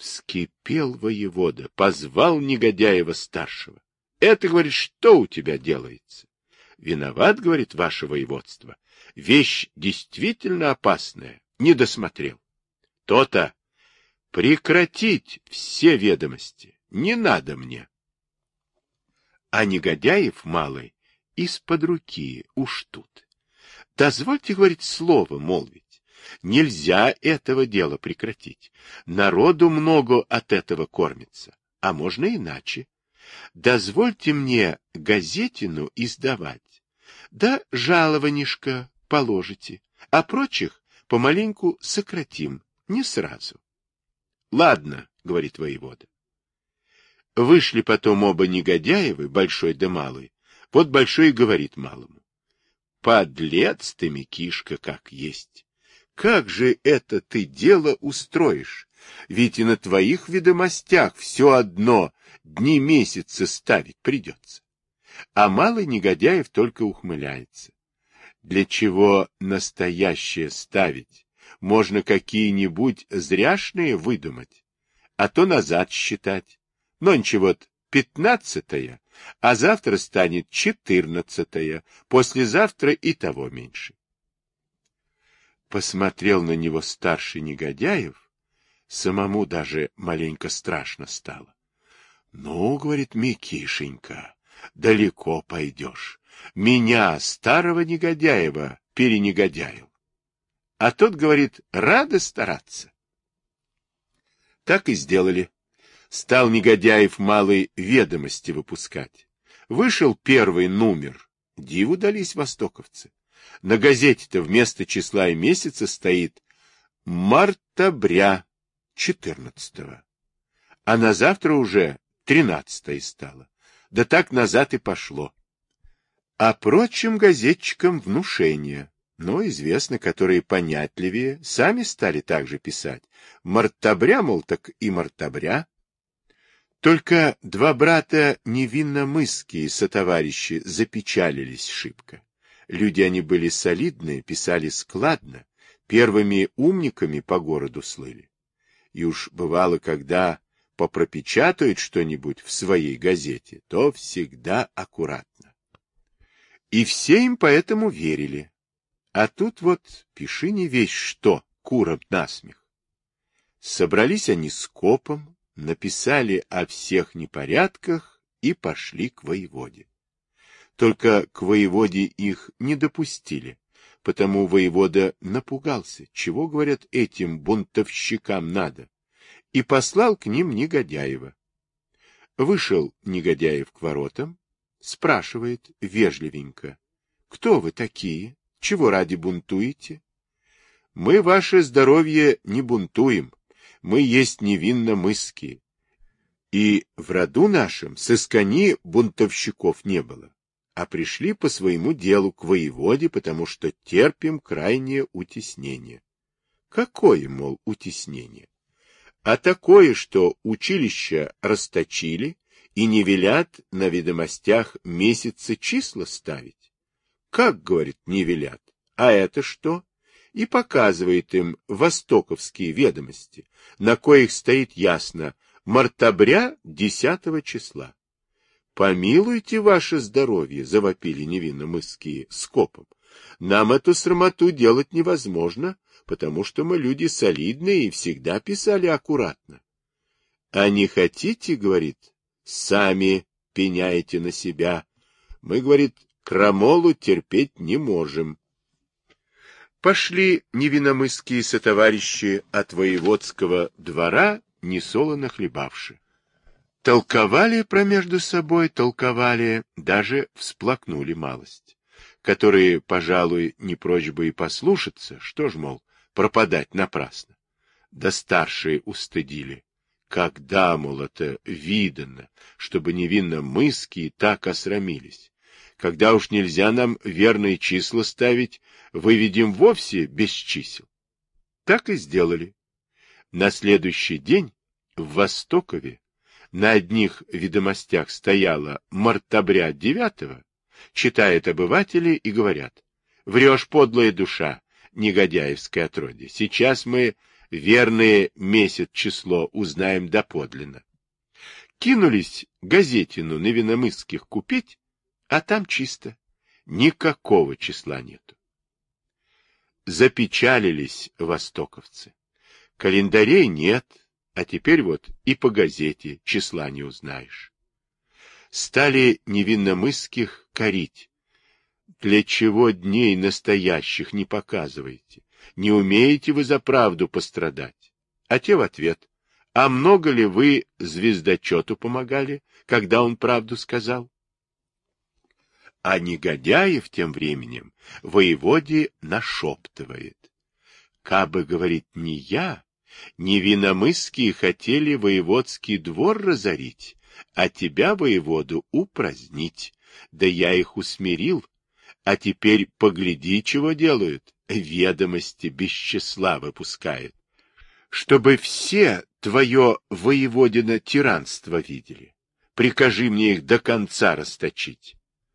Вскипел воевода, позвал Негодяева-старшего. Это, говорит, что у тебя делается? Виноват, говорит, ваше воеводство. Вещь действительно опасная, не досмотрел. То-то. Прекратить все ведомости. Не надо мне. А Негодяев малый из-под руки уж тут. Дозвольте, говорит, слово молвить. Нельзя этого дела прекратить. Народу много от этого кормится. А можно иначе. Дозвольте мне газетину издавать. Да жалованишко положите, а прочих помаленьку сократим, не сразу. Ладно, говорит воевода. Вышли потом оба Негодяевы, большой да малый. Вот большой и говорит малому. Подлец ты, Микишка, как есть. Как же это ты дело устроишь? Ведь и на твоих ведомостях все одно дни месяца ставить придется. А малый Негодяев только ухмыляется. Для чего настоящее ставить? Можно какие-нибудь зряшные выдумать, а то назад считать. Нонче вот 15-е, а завтра станет 14-е, послезавтра и того меньше. Посмотрел на него старший Негодяев, самому даже маленько страшно стало. Ну, говорит, Микишенька, далеко пойдешь. Меня, старого Негодяева, перенегодяил. А тот, говорит, рада стараться. Так и сделали. Стал Негодяев малый ведомости выпускать. Вышел первый номер. Диву дались востоковцы. На газете-то вместо числа и месяца стоит мартабря 14-го. А на завтра уже 13-е стало. Да так назад и пошло. А прочим газетчикам внушение. Но известно, которые понятливее, сами стали так же писать. Мартабря, мол, так и мартабря. Только два брата невинномысские сотоварищи запечалились шибко. Люди они были солидные, писали складно, первыми умниками по городу слыли. И уж бывало, когда попропечатают что-нибудь в своей газете, то всегда аккуратно. И все им поэтому верили. А тут вот пиши не весь что, курам насмех. Собрались они скопом, написали о всех непорядках и пошли к воеводе. Только к воеводе их не допустили, потому воевода напугался, чего, говорят, этим бунтовщикам надо, и послал к ним Негодяева. Вышел Негодяев к воротам, спрашивает вежливенько: кто вы такие? Чего ради бунтуете? Мы ваше здоровье не бунтуем, мы есть невинномысские. И в роду нашем сыскани бунтовщиков не было, а пришли по своему делу к воеводе, потому что терпим крайнее утеснение. Какое, мол, утеснение? А такое, что училища расточили и не велят на ведомостях месяцы числа ставить. Как, говорит, не велят? А это что? И показывает им востоковские ведомости, на коих стоит ясно мартабря 10 числа. Помилуйте ваше здоровье, завопили невинномысские скопом. Нам эту срамоту делать невозможно, потому что мы люди солидные и всегда писали аккуратно. А не хотите, говорит, сами пеняете на себя. Мы, говорит, крамолу терпеть не можем. Пошли невинномысские сотоварищи от воеводского двора, несолоно хлебавши. Толковали промежду собой, толковали, даже всплакнули малость, которые, пожалуй, не прочь бы и послушаться, что ж, мол, пропадать напрасно. Да старшие устыдили. Когда, мол, это видано, чтобы невинномысские так осрамились? Когда уж нельзя нам верные числа ставить, выведем вовсе без чисел. Так и сделали. На следующий день в Востокове на одних ведомостях стояло мартабря 9-го, читают обыватели и говорят: врешь, подлая душа, негодяевское отродье. Сейчас мы Верное месяц число узнаем доподлинно. Кинулись газетину Невинномысских купить, а там чисто. Никакого числа нету. Запечалились востоковцы. Календарей нет, а теперь вот и по газете числа не узнаешь. Стали Невинномысских корить. Для чего дней настоящих не показываете? Не умеете вы за правду пострадать? А те в ответ: а много ли вы звездочету помогали, когда он правду сказал? А Негодяев тем временем воеводе нашептывает: кабы, говорит, не я, Невинномысские хотели воеводский двор разорить, а тебя, воеводу, упразднить. Да я их усмирил, а теперь погляди, чего делают. Ведомости без числа выпускают, чтобы все твое воеводино тиранство видели. Прикажи мне их до конца расточить.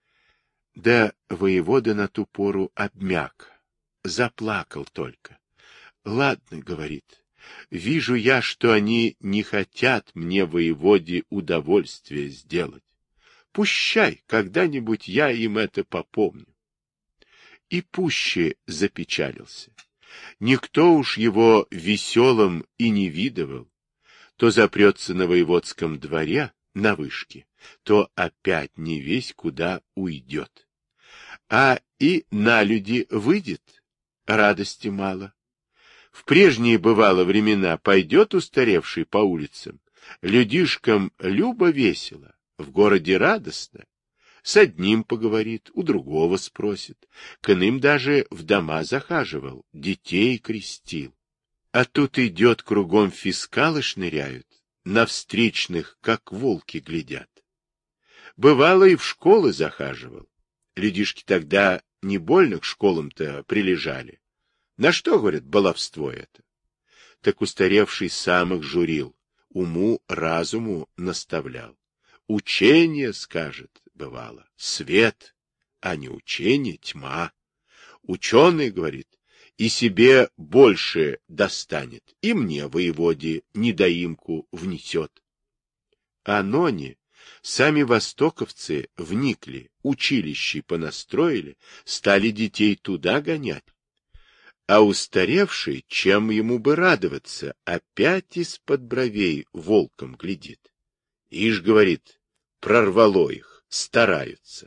Да воевода на ту пору обмяк, заплакал только. Ладно, говорит, вижу я, что они не хотят мне, воеводе, удовольствие сделать. Пущай, когда-нибудь я им это попомню. И пуще запечалился. Никто уж его веселым и не видывал. То запрется на воеводском дворе, на вышке, то опять не весь куда уйдет. А и на люди выйдет, радости мало. В прежние, бывало, времена пойдет устаревший по улицам, людишкам любо весело, в городе радостно. С одним поговорит, у другого спросит, к иным даже в дома захаживал, детей крестил. А тут идет, кругом фискалы шныряют, на встречных, как волки, глядят. Бывало, и в школы захаживал. Людишки тогда не больно к школам-то прилежали. На что, говорят, баловство это? Так устаревший сам их журил, уму-разуму наставлял. Учение, скажет, бывало, свет, а не учение, тьма. Ученый, говорит, и себе больше достанет, и мне, воеводе, недоимку внесет. А ноне сами востоковцы вникли, училищи понастроили, стали детей туда гонять. А устаревший, чем ему бы радоваться, опять из-под бровей волком глядит. Ишь, говорит, прорвало их, стараются.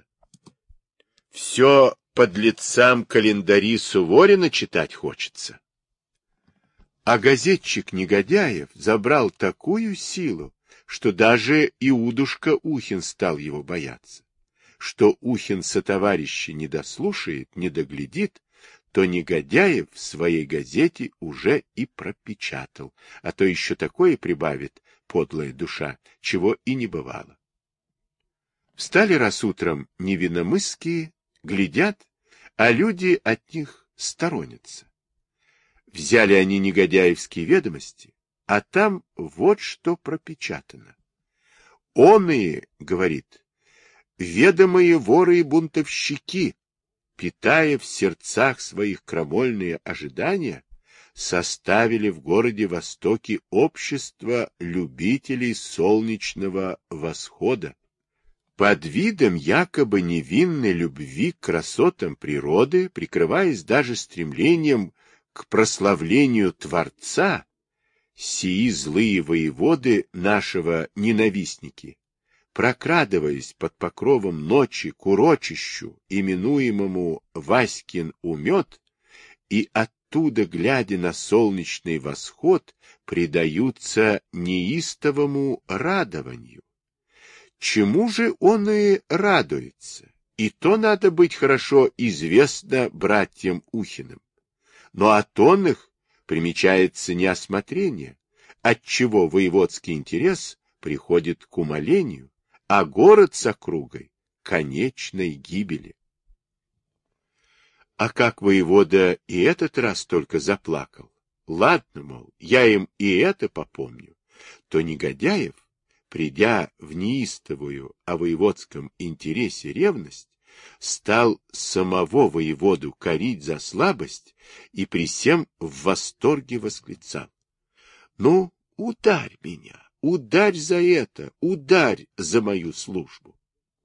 Все подлецам календари Суворина читать хочется. А газетчик Негодяев забрал такую силу, что даже Иудушка Ухин стал его бояться. Что Ухин сотоварища не дослушает, не доглядит, то Негодяев в своей газете уже и пропечатал, а то еще такое прибавит, подлая душа, чего и не бывало. Встали раз утром Невинномысские, глядят, а люди от них сторонятся. Взяли они негодяевские ведомости, а там вот что пропечатано. Оные, говорит, ведомые воры и бунтовщики, питая в сердцах своих крамольные ожидания, составили в городе Востоке общество любителей солнечного восхода. Под видом якобы невинной любви к красотам природы, прикрываясь даже стремлением к прославлению Творца, сии злые воеводы нашего ненавистники, прокрадываясь под покровом ночи к урочищу, именуемому Васькин умет, и оттуда, глядя на солнечный восход, предаются неистовому радованию. Чему же он и радуется? И то надо быть хорошо известно братьям Ухиным. Но от оных примечается неосмотрение, отчего воеводский интерес приходит к умолению, а город с округой — конечной гибели. А как воевода и этот раз только заплакал, ладно, мол, я им и это попомню, то Негодяев, придя в неистовую о воеводском интересе ревность, стал самого воеводу корить за слабость и при сем в восторге восклицал: Ну, ударь меня, ударь за это, ударь за мою службу.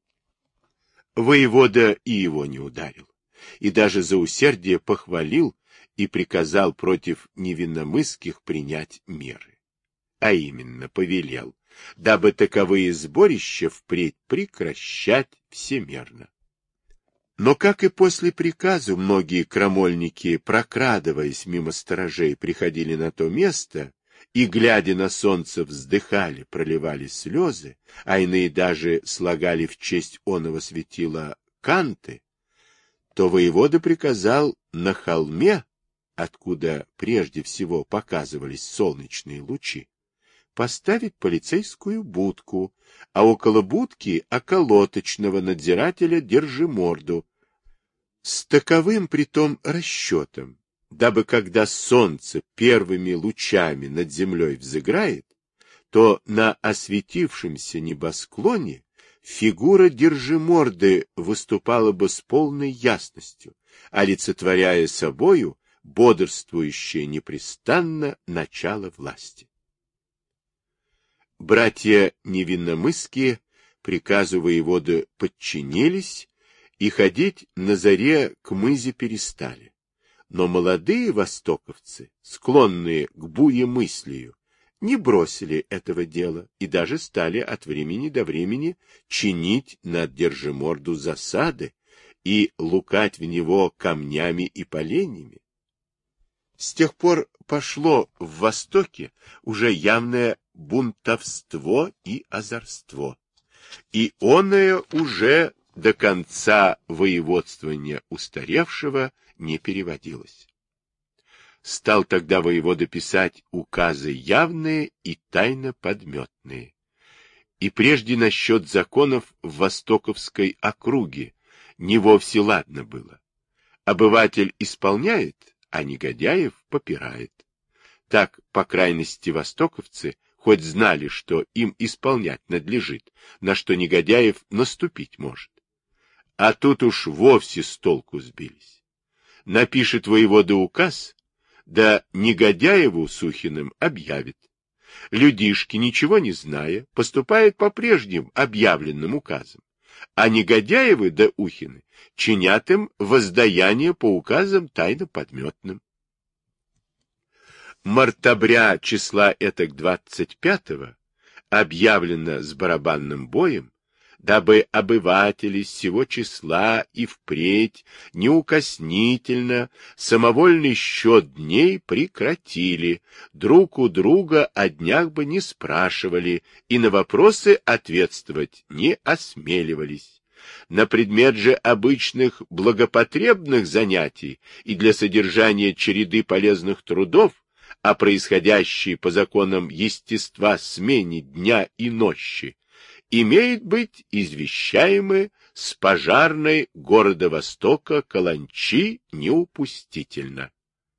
Воевода и его не ударил, и даже за усердие похвалил и приказал против невинномысских принять меры. А именно повелел, дабы таковые сборища впредь прекращать всемерно. Но, как и после приказу, многие крамольники, прокрадываясь мимо сторожей, приходили на то место и, глядя на солнце, вздыхали, проливали слезы, а иные даже слагали в честь оного светила канты, то воевода приказал на холме, откуда прежде всего показывались солнечные лучи, поставить полицейскую будку, а около будки околоточного надзирателя держиморду, с таковым притом расчетом, дабы когда солнце первыми лучами над землей взыграет, то на осветившемся небосклоне фигура держиморды выступала бы с полной ясностью, олицетворяя собою бодрствующее непрестанно начало власти. Братья невинномысские приказу воеводы подчинились и ходить на заре к мызе перестали. Но молодые востоковцы, склонные к буемыслию, не бросили этого дела и даже стали от времени до времени чинить над держиморду засады и лукать в него камнями и поленьями. С тех пор пошло в Востоке уже явное бунтовство и озорство, и оное уже до конца воеводствования устаревшего не переводилось. Стал тогда воевода писать указы явные и тайно подметные. И прежде насчет законов в Востоковской округе не вовсе ладно было. Обыватель исполняет, а негодяев попирает. Так, по крайности, востоковцы хоть знали, что им исполнять надлежит, на что негодяев наступить может. А тут уж вовсе с толку сбились. Напишет воевода указ, да негодяеву Сухиным объявит. Людишки, ничего не зная, поступают по прежним объявленным указам, а негодяевы да Ухины чинят им воздаяние по указам тайно подметным. Мартабря числа этак 25-го объявлено с барабанным боем, дабы обыватели сего числа и впредь неукоснительно самовольный счет дней прекратили, друг у друга о днях бы не спрашивали и на вопросы ответствовать не осмеливались. На предмет же обычных благопотребных занятий и для содержания череды полезных трудов, а происходящей по законам естества смене дня и ночи, имеет быть извещаемы с пожарной города Востока каланчи неупустительно.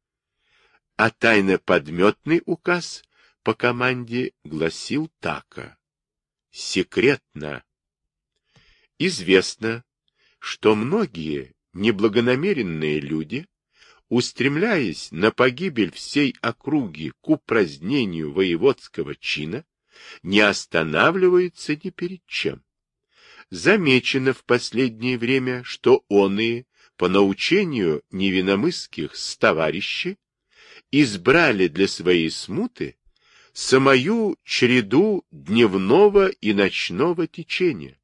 А тайно-подметный указ по команде гласил тако: секретно. Известно, что многие неблагонамеренные люди, устремляясь на погибель всей округи к упразднению воеводского чина, не останавливаются ни перед чем. Замечено в последнее время, что оные, по научению невинномысских товарищей, избрали для своей смуты самую череду дневного и ночного течения,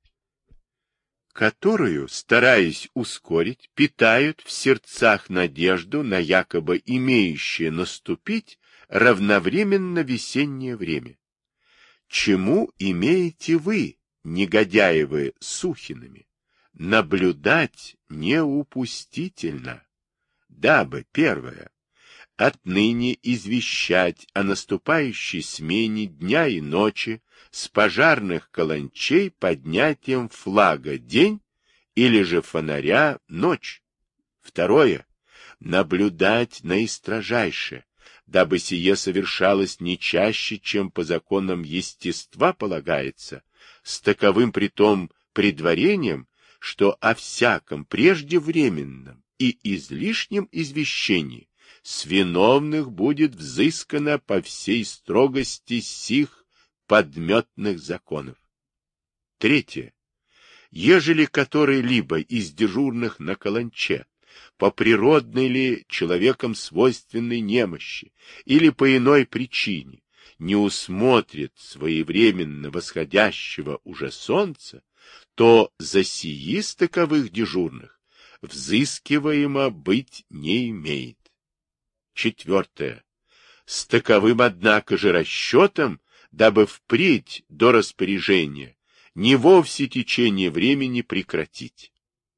которую, стараясь ускорить, питают в сердцах надежду на якобы имеющее наступить равновременно весеннее время. Чему имеете вы, негодяевы Сухиными, наблюдать неупустительно, дабы, первое, отныне извещать о наступающей смене дня и ночи с пожарных каланчей поднятием флага день или же фонаря ночь. Второе, наблюдать наистрожайше, дабы сие совершалось не чаще, чем по законам естества полагается, с таковым притом предварением, что о всяком преждевременном и излишнем извещении с виновных будет взыскано по всей строгости сих подметных законов. Третье. Ежели который-либо из дежурных на каланче по природной ли человеком свойственной немощи или по иной причине не усмотрит своевременно восходящего уже солнца, то за сии с таковых дежурных взыскиваемо быть не имеет. Четвертое. С таковым, однако же, расчетом, дабы впредь до распоряжения не вовсе течение времени прекратить.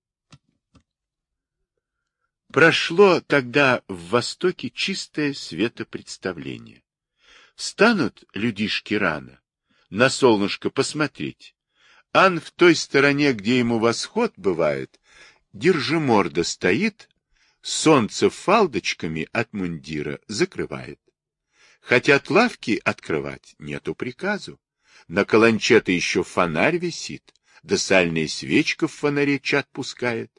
Прошло тогда в Востоке чистое светопредставление. Станут людишки рано на солнышко посмотреть, ан в той стороне, где ему восход бывает, держиморда стоит, солнце фалдочками от мундира закрывает. Хотят лавки открывать, нету приказу. На каланче-то еще фонарь висит, да сальная свечка в фонаре чад пускает.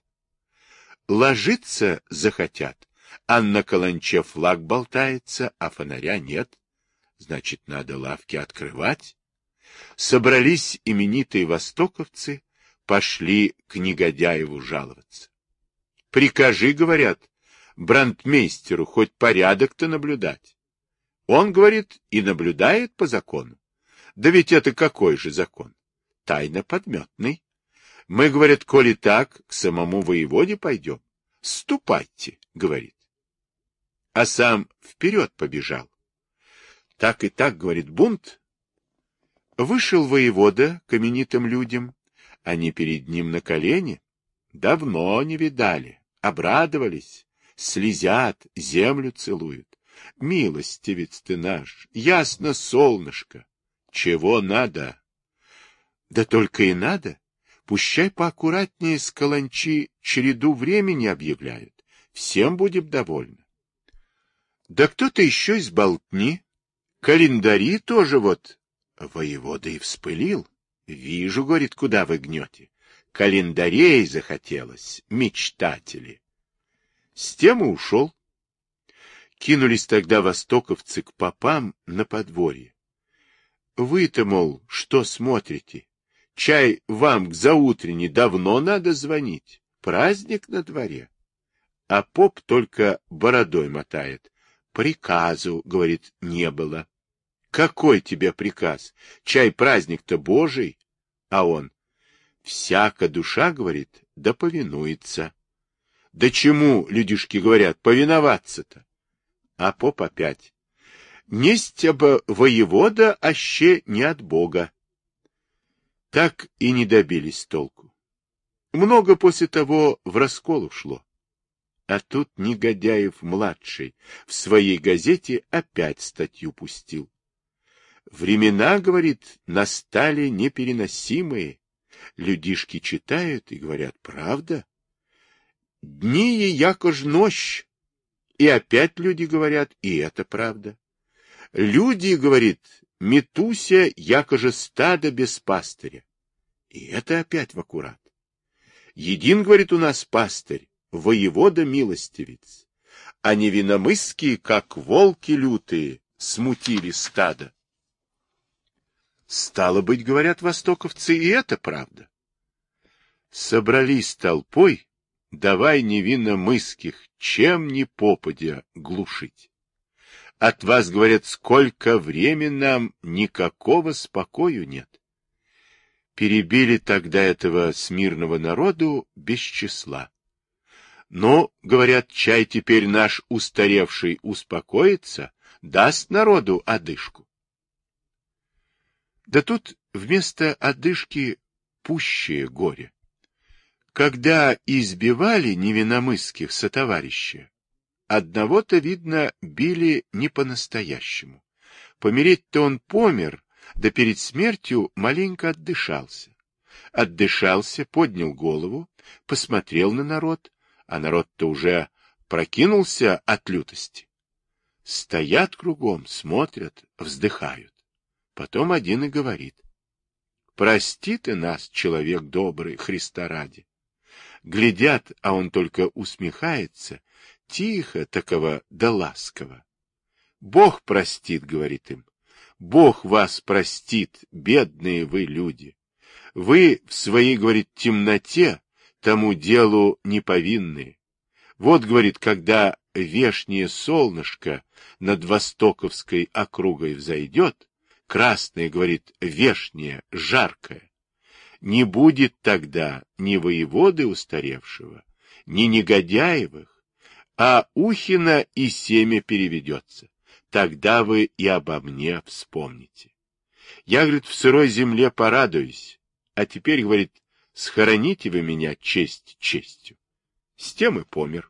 Ложиться захотят, а на каланче флаг болтается, а фонаря нет. Значит, надо лавки открывать. Собрались именитые востоковцы, пошли к негодяеву жаловаться. Прикажи, говорят, брандмейстеру хоть порядок-то наблюдать. Он, говорит, и наблюдает по закону. Да ведь это какой же закон? Тайно подметный. Мы, говорят, коли так, к самому воеводе пойдем. Ступайте, говорит. А сам вперед побежал. Так и так, говорит, бунт. Вышел воевода к именитым людям. Они перед ним на колени. Давно не видали, обрадовались, слезят, землю целуют. Милостивец ты наш, ясно солнышко. Чего надо? Да только и надо. Пущай поаккуратнее с каланчи череду времени объявляют. Всем будем довольны. Да кто-то еще из болтни. Календари тоже вот. Воевода и вспылил. Вижу, говорит, куда вы гнете. Календарей захотелось, мечтатели. С тем и ушел. Кинулись тогда востоковцы к попам на подворье. Вы-то, мол, что смотрите? Чай вам к заутренне давно надо звонить. Праздник на дворе. А поп только бородой мотает. Приказу, говорит, не было. Какой тебе приказ? Чай праздник-то Божий. А он: всяка душа, говорит, да повинуется. Да чему, людишки говорят, повиноваться-то? А поп опять: несть бы воевода, аще не от Бога. Так и не добились толку. Много после того в раскол ушло. А тут Негодяев-младший в своей газете опять статью пустил. Времена, говорит, настали непереносимые. Людишки читают и говорят: правда? Дни и яко ж нощь. И опять люди говорят: и это правда. Люди, говорит, метуся, яко же стадо без пастыря. И это опять в аккурат. Един, говорит, у нас пастырь, воевода милостивец, а невиномысские, как волки лютые, смутили стадо. Стало быть, говорят востоковцы, и это правда. Собрались толпой, давай невинномысских, чем ни попадя, глушить. От вас, говорят, сколько времени нам, никакого спокою нет. Перебили тогда этого смирного народу без числа. Но, говорят, чай теперь наш устаревший успокоится, даст народу одышку. Да тут вместо одышки пущее горе. Когда избивали невинномысских сотоварища, одного-то, видно, били не по-настоящему. Помереть-то он помер, да перед смертью маленько отдышался. Отдышался, поднял голову, посмотрел на народ, а народ-то уже прокинулся от лютости. Стоят кругом, смотрят, вздыхают. Потом один и говорит: прости ты нас, человек добрый, Христа ради. Глядят, а он только усмехается, тихо, такого да ласково. Бог простит, говорит им. Бог вас простит, бедные вы люди. Вы в своей, говорит, темноте тому делу не повинны. Вот, говорит, когда вешнее солнышко над Востоковской округой взойдет, красное, говорит, вешнее, жаркое, не будет тогда ни воеводы устаревшего, ни негодяевых, а Ухина и семя переведется. Тогда вы и обо мне вспомните. Я, говорит, в сырой земле порадуюсь, а теперь, говорит, схороните вы меня честь честью. С тем и помер.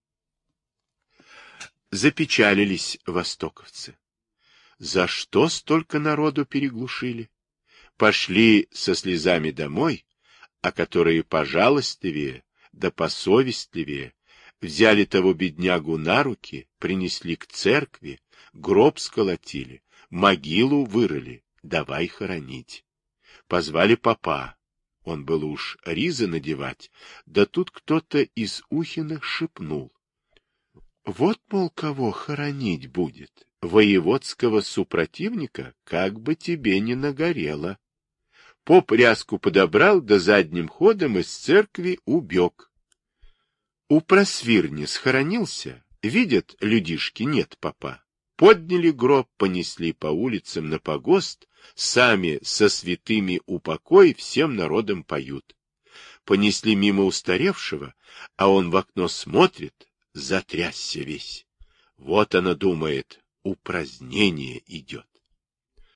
Запечалились востоковцы. За что столько народу переглушили? Пошли со слезами домой, а которые пожалостливее, да посовестливее, взяли того беднягу на руки, принесли к церкви, гроб сколотили, могилу вырыли, давай хоронить. Позвали попа, он был уж ризы надевать, да тут кто-то из Ухиных шепнул. Вот, мол, кого хоронить будет, воеводского супротивника, как бы тебе не нагорело. Поп ряску подобрал, да задним ходом из церкви убег. У просвирни схоронился, видят людишки, нет попа. Подняли гроб, понесли по улицам на погост, сами со святыми упокой всем народом поют. Понесли мимо устаревшего, а он в окно смотрит, затрясся весь. Вот она думает, упразднение идет.